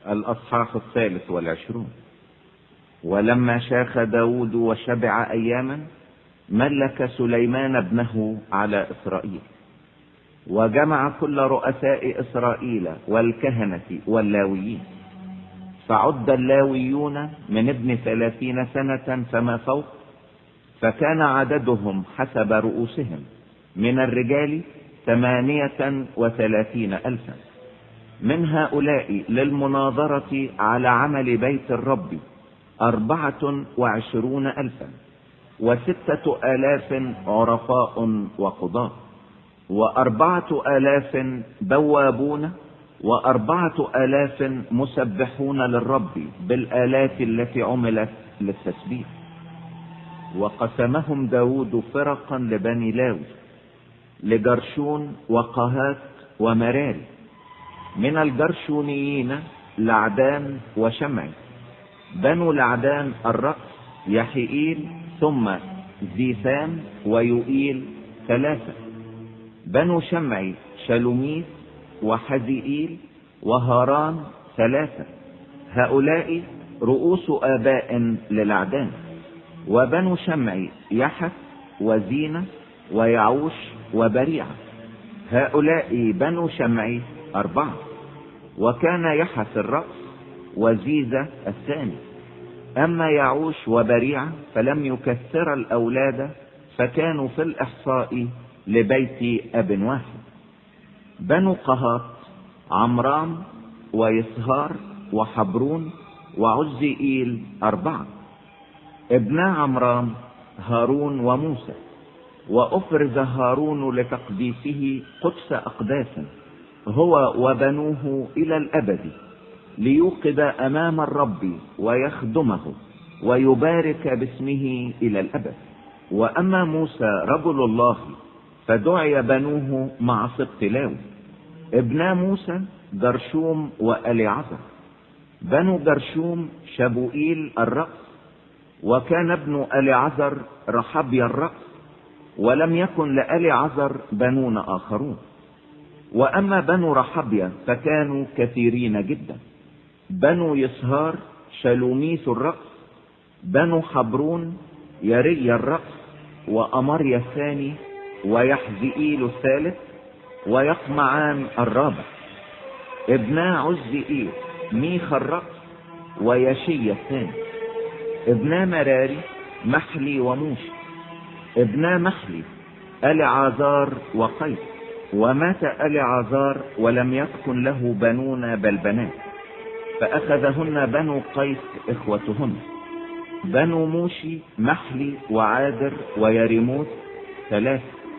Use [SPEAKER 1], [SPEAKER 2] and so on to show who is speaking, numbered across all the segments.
[SPEAKER 1] الأصحاح 23. ولما شاخ داود وشبع أياما ملك سليمان ابنه على إسرائيل، وجمع كل رؤساء إسرائيل والكهنة واللاويين، فعد اللاويون من ابن 30 سنة فما فوق، فكان عددهم حسب رؤوسهم من الرجال 38,000. من هؤلاء للمناظرة على عمل بيت الرب 24,000، 6,000 عرفاء وقضاة، 4,000 بوابون، 4,000 مسبحون للرب بالآلات التي عملت للتسبيح. وقسمهم داود فرقا لبني لاوي، لجرشون وقهات ومراري. من الجرشونيين لعدان وشمعي. بنو لعدان الرأس يحيئيل ثم زيثام ويوئيل 3. بنو شمعي شلوميت وحزيئيل وهاران 3. هؤلاء رؤوس آباء للعدان. وبنو شمعي يحث وزينة ويعوش وبريعة. هؤلاء بنو شمعي 4. وكان يحث الرأس وزيزة الثاني. أما يعوش وبريعة فلم يكثر الأولاد، فكانوا في الإحصاء لبيت أب واحد. بنو قهات عمرام ويسهار وحبرون وعزيئيل 4. ابنا عمرام هارون وموسى. وأفرز هارون لتقديسه قدس أقداس هو وبنوه إلى الأبد، ليوقد أمام الرب ويخدمه ويبارك باسمه إلى الأبد. وأما موسى رجل الله فدعي بنوه مع سبط لاوي. ابنا موسى جرشوم وأليعزر. بنو جرشوم شبوئيل الرأس. وكان ابن أليعزر رحبيا الرأس، ولم يكن لأليعزر بنون آخرون. وأما بنو رحبيا فكانوا كثيرين جدا. بنو يسهار شلوميث الرأس. بنو حبرون يري الرأس وأمريا الثاني ويحزئيل الثالث ويقمعان الرابع. ابنا عزئيل ميخ الرأس ويشي الثاني. ابنا مراري محلي وموشي. ابنا محلي أليعازار وقيس. ومات أليعازار ولم يكن له بنون بل بنات، فأخذهن بنو قيس إخوتهن. بنو موشي محلي وعادر ويريموت 3.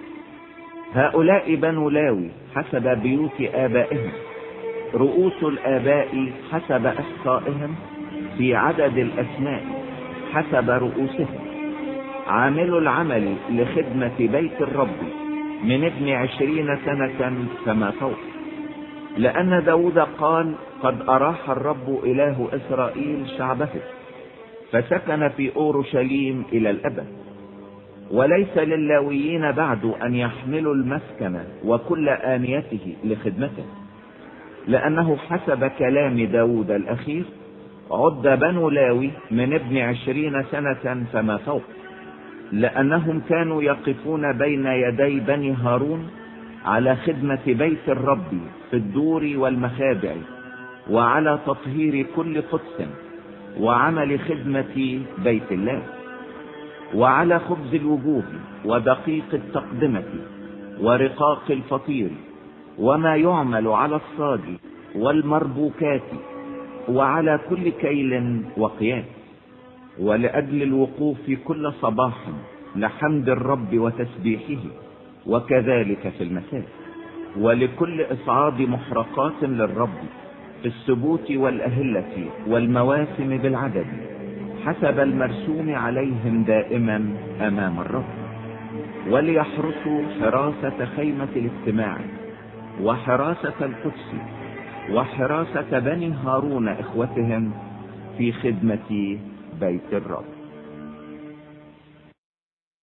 [SPEAKER 1] هؤلاء بنو لاوي حسب بيوت آبائهم، رؤوس الآباء حسب أحصائهم في عدد الأسماء حسب رؤوسهم، عامل العمل لخدمة بيت الرب من ابن 20 سنة فما فوق. لأن داود قال: قد أراح الرب إله إسرائيل شعبه، فسكن في أورشليم إلى الأبد. وليس للاويين بعد أن يحملوا المسكن وكل آنيته لخدمته، لأنه حسب كلام داود الأخير عد بنو لاوي من ابن 20 سنة فما فوق، لأنهم كانوا يقفون بين يدي بني هارون على خدمة بيت الرب في الدور والمخادع، وعلى تطهير كل قدس، وعمل خدمة بيت الله، وعلى خبز الوجوه ودقيق التقدمة ورقاق الفطير، وما يعمل على الصاج والمربوكات، وعلى كل كيل وقياس، ولأجل الوقوف كل صباح لحمد الرب وتسبيحه، وكذلك في المساء، ولكل إصعاد محرقات للرب في السبوت والأهلة والمواسم بالعدد، حسب المرسوم عليهم دائما أمام الرب. وليحرسوا حراسة خيمة الاجتماع، وحراسة القدس، وحراسة بني هارون إخوتهم في خدمة بيت الرب.